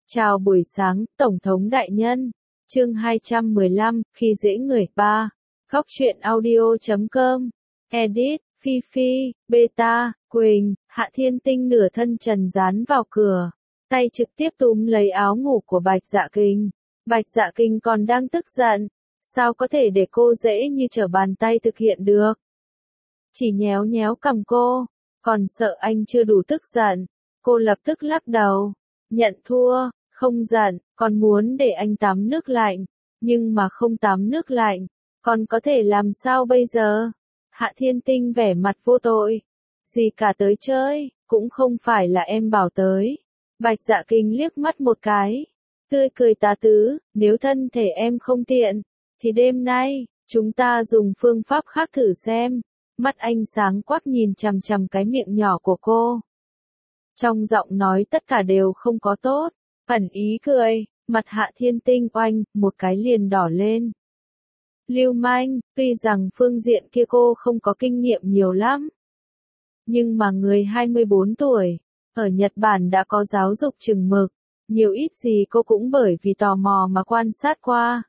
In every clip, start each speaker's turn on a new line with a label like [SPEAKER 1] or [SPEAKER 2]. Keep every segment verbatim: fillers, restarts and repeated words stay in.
[SPEAKER 1] Chào buổi sáng, Tổng thống đại nhân. Chương hai trăm mười lăm, khi dễ người. ba. Góc truyện audio chấm com. Edit, Phi Phi, Beta, Quỳnh, Hạ Thiên Tinh nửa thân trần dán vào cửa. Tay trực tiếp túm lấy áo ngủ của Bạch Dạ Kinh. Bạch Dạ Kinh còn đang tức giận. Sao có thể để cô dễ như trở bàn tay thực hiện được? Chỉ nhéo nhéo cằm cô. Còn sợ anh chưa đủ tức giận. Cô lập tức lắc đầu. Nhận thua. Không giận, còn muốn để anh tắm nước lạnh, nhưng mà không tắm nước lạnh, còn có thể làm sao bây giờ? Hạ Thiên Tinh vẻ mặt vô tội. Gì cả tới chơi, cũng không phải là em bảo tới. Bạch Dạ Kinh liếc mắt một cái, tươi cười tà tứ, nếu thân thể em không tiện, thì đêm nay, chúng ta dùng phương pháp khác thử xem. Mắt anh sáng quắc nhìn chằm chằm cái miệng nhỏ của cô. Trong giọng nói tất cả đều không có tốt. Ẩn ý cười, mặt Hạ Thiên Tinh oanh, một cái liền đỏ lên. Lưu manh, tuy rằng phương diện kia cô không có kinh nghiệm nhiều lắm. Nhưng mà người hai mươi bốn tuổi, ở Nhật Bản đã có giáo dục chừng mực, nhiều ít gì cô cũng bởi vì tò mò mà quan sát qua.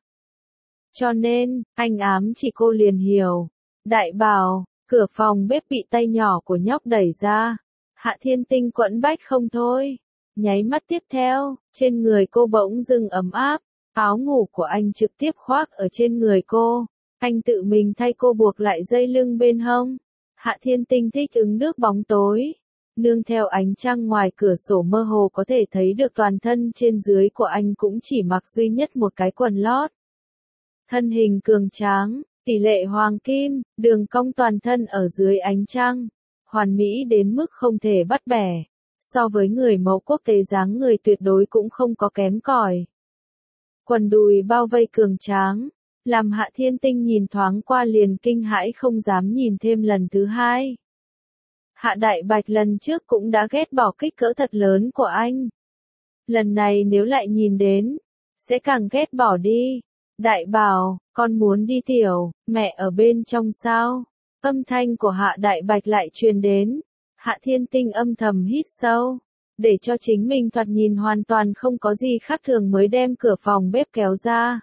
[SPEAKER 1] Cho nên, anh ám chỉ cô liền hiểu. Đại bảo, cửa phòng bếp bị tay nhỏ của nhóc đẩy ra. Hạ Thiên Tinh quẫn bách không thôi. Nháy mắt tiếp theo, trên người cô bỗng dưng ấm áp, áo ngủ của anh trực tiếp khoác ở trên người cô. Anh tự mình thay cô buộc lại dây lưng bên hông. Hạ Thiên Tinh thích ứng nước bóng tối. Nương theo ánh trăng ngoài cửa sổ mơ hồ có thể thấy được toàn thân trên dưới của anh cũng chỉ mặc duy nhất một cái quần lót. Thân hình cường tráng, tỷ lệ hoàng kim, đường cong toàn thân ở dưới ánh trăng. Hoàn mỹ đến mức không thể bắt bẻ. So với người mẫu quốc tế dáng người tuyệt đối cũng không có kém cỏi. Quần đùi bao vây cường tráng, làm Hạ Thiên Tinh nhìn thoáng qua liền kinh hãi không dám nhìn thêm lần thứ hai. Hạ Đại Bạch lần trước cũng đã ghét bỏ kích cỡ thật lớn của anh. Lần này nếu lại nhìn đến, sẽ càng ghét bỏ đi. Đại bảo, con muốn đi tiểu, mẹ ở bên trong sao? Âm thanh của Hạ Đại Bạch lại truyền đến. Hạ Thiên Tinh âm thầm hít sâu, để cho chính mình thoạt nhìn hoàn toàn không có gì khác thường mới đem cửa phòng bếp kéo ra.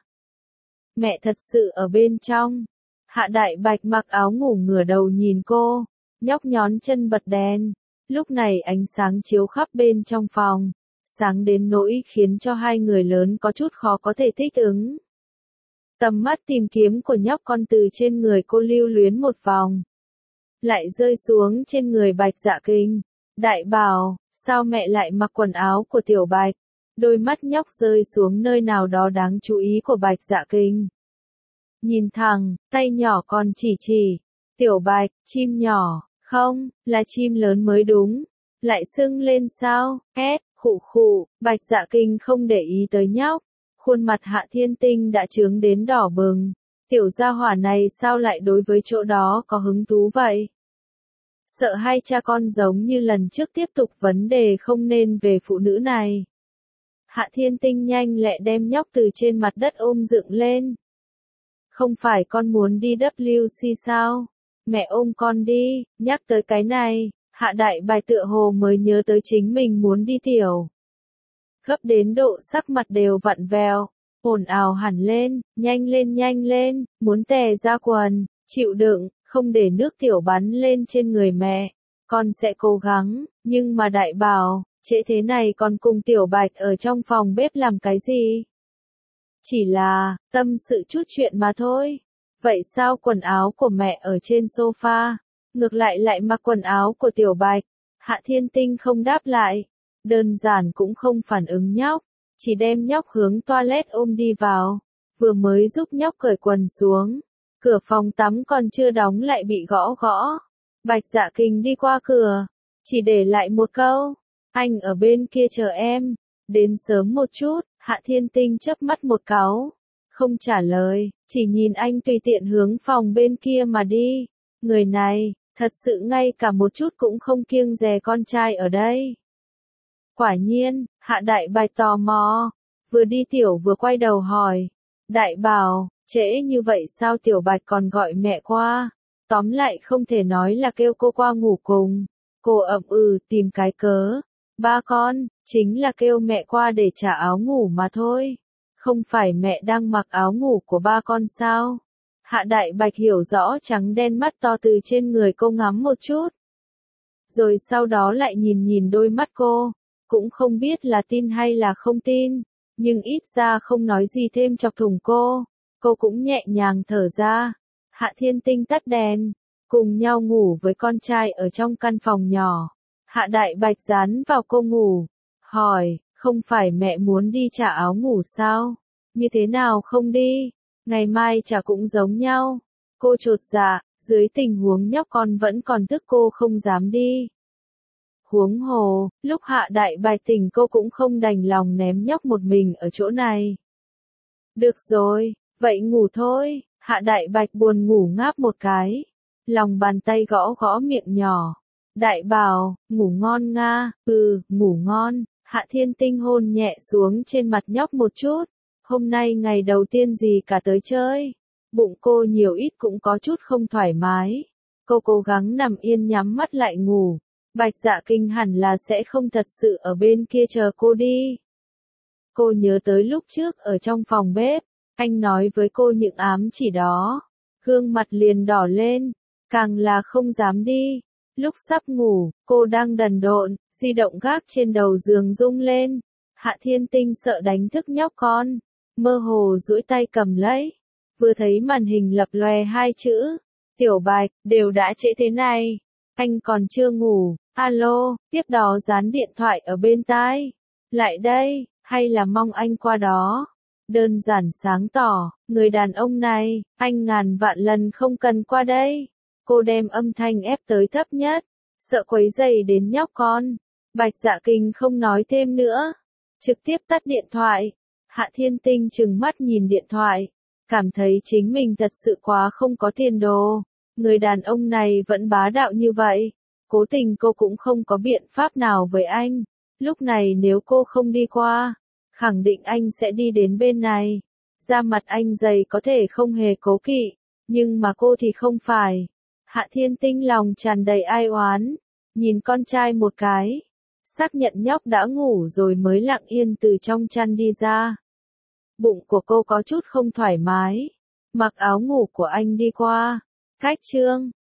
[SPEAKER 1] Mẹ thật sự ở bên trong. Hạ Đại Bạch mặc áo ngủ ngửa đầu nhìn cô, nhóc nhón chân bật đèn. Lúc này ánh sáng chiếu khắp bên trong phòng, sáng đến nỗi khiến cho hai người lớn có chút khó có thể thích ứng. Tầm mắt tìm kiếm của nhóc con từ trên người cô lưu luyến một vòng. Lại rơi xuống trên người Bạch Dạ Kinh. Đại bảo, sao mẹ lại mặc quần áo của Tiểu Bạch? Đôi mắt nhóc rơi xuống nơi nào đó đáng chú ý của Bạch Dạ Kinh. Nhìn thẳng, tay nhỏ còn chỉ chỉ. Tiểu Bạch, chim nhỏ, không, là chim lớn mới đúng. Lại sưng lên sao, két, khụ khụ, Bạch Dạ Kinh không để ý tới nhóc. Khuôn mặt Hạ Thiên Tinh đã trướng đến đỏ bừng. Tiểu gia hỏa này sao lại đối với chỗ đó có hứng thú vậy? Sợ hai cha con giống như lần trước tiếp tục vấn đề không nên về phụ nữ này. Hạ Thiên Tinh nhanh lẹ đem nhóc từ trên mặt đất ôm dựng lên. Không phải con muốn đi W C sao? Mẹ ôm con đi, nhắc tới cái này, Hạ Đại Bạch tựa hồ mới nhớ tới chính mình muốn đi tiểu. Gấp đến độ sắc mặt đều vặn vẹo, ồn ào hẳn lên, nhanh lên nhanh lên, muốn tè ra quần, chịu đựng, không để nước tiểu bắn lên trên người mẹ. Con sẽ cố gắng, nhưng mà đại bảo, trễ thế này con cùng Tiểu Bạch ở trong phòng bếp làm cái gì? Chỉ là, tâm sự chút chuyện mà thôi. Vậy sao quần áo của mẹ ở trên sofa, ngược lại lại mặc quần áo của Tiểu Bạch? Hạ Thiên Tinh không đáp lại. Đơn giản cũng không phản ứng nhóc, chỉ đem nhóc hướng toilet ôm đi vào, vừa mới giúp nhóc cởi quần xuống, cửa phòng tắm còn chưa đóng lại bị gõ gõ. Bạch Dạ Kinh đi qua cửa, chỉ để lại một câu, anh ở bên kia chờ em, đến sớm một chút. Hạ Thiên Tinh chớp mắt một cáu, không trả lời, chỉ nhìn anh tùy tiện hướng phòng bên kia mà đi. Người này, thật sự ngay cả một chút cũng không kiêng dè con trai ở đây. Quả nhiên, Hạ Đại Bạch tò mò, vừa đi tiểu vừa quay đầu hỏi. Đại bảo, trễ như vậy sao Tiểu Bạch còn gọi mẹ qua? Tóm lại không thể nói là kêu cô qua ngủ cùng. Cô ậm ừ tìm cái cớ. Ba con, Chính là kêu mẹ qua để trả áo ngủ mà thôi. Không phải mẹ đang mặc áo ngủ của ba con sao? Hạ Đại Bạch hiểu rõ trắng đen mắt to từ trên người cô ngắm một chút. Rồi sau đó lại nhìn nhìn đôi mắt cô, cũng không biết là tin hay là không tin, nhưng ít ra không nói gì thêm chọc thủng cô, cô cũng nhẹ nhàng thở ra. Hạ Thiên Tinh tắt đèn, cùng nhau ngủ với con trai ở trong căn phòng nhỏ. Hạ Đại Bạch dán vào cô ngủ, hỏi, không phải mẹ muốn đi trả áo ngủ sao? Như thế nào không đi? Ngày mai trả cũng giống nhau. Cô chột dạ, dưới tình huống nhóc con vẫn còn tức cô không dám đi. Huống hồ, lúc Hạ Đại Bạch tỉnh cô cũng không đành lòng ném nhóc một mình ở chỗ này. Được rồi, vậy ngủ thôi. Hạ Đại Bạch buồn ngủ ngáp một cái, lòng bàn tay gõ gõ miệng nhỏ. Đại bảo, ngủ ngon nga, ừ, ngủ ngon. Hạ Thiên Tinh hôn nhẹ xuống trên mặt nhóc một chút. Hôm nay ngày đầu tiên gì cả tới chơi. Bụng cô nhiều ít cũng có chút không thoải mái. Cô cố gắng nằm yên nhắm mắt lại ngủ. Bạch Dạ Kinh hẳn là sẽ không thật sự ở bên kia chờ cô đi. Cô nhớ tới lúc trước ở trong phòng bếp, anh nói với cô những ám chỉ đó. Gương mặt liền đỏ lên, càng là không dám đi. Lúc sắp ngủ, cô đang đần độn, di động gác trên đầu giường rung lên. Hạ Thiên Tinh sợ đánh thức nhóc con, mơ hồ duỗi tay cầm lấy. Vừa thấy màn hình lập lòe hai chữ, Tiểu Bạch, đều đã trễ thế này, anh còn chưa ngủ. Alo, tiếp đó dán điện thoại ở bên tai. Lại đây, hay là mong anh qua đó. Đơn giản sáng tỏ, người đàn ông này, anh ngàn vạn lần không cần qua đây. Cô đem âm thanh ép tới thấp nhất, sợ quấy rầy đến nhóc con. Bạch Dạ Kinh không nói thêm nữa, trực tiếp tắt điện thoại. Hạ Thiên Tinh trừng mắt nhìn điện thoại, cảm thấy chính mình thật sự quá không có tiền đồ. Người đàn ông này vẫn bá đạo như vậy. Cố tình cô cũng không có biện pháp nào với anh. Lúc này nếu cô không đi qua, khẳng định anh sẽ đi đến bên này. Da mặt anh dày có thể không hề cố kỵ, nhưng mà cô thì không phải. Hạ Thiên Tinh lòng tràn đầy ai oán, nhìn con trai một cái, xác nhận nhóc đã ngủ rồi mới lặng yên từ trong chăn đi ra. Bụng của cô có chút không thoải mái, mặc áo ngủ của anh đi qua. Cách chương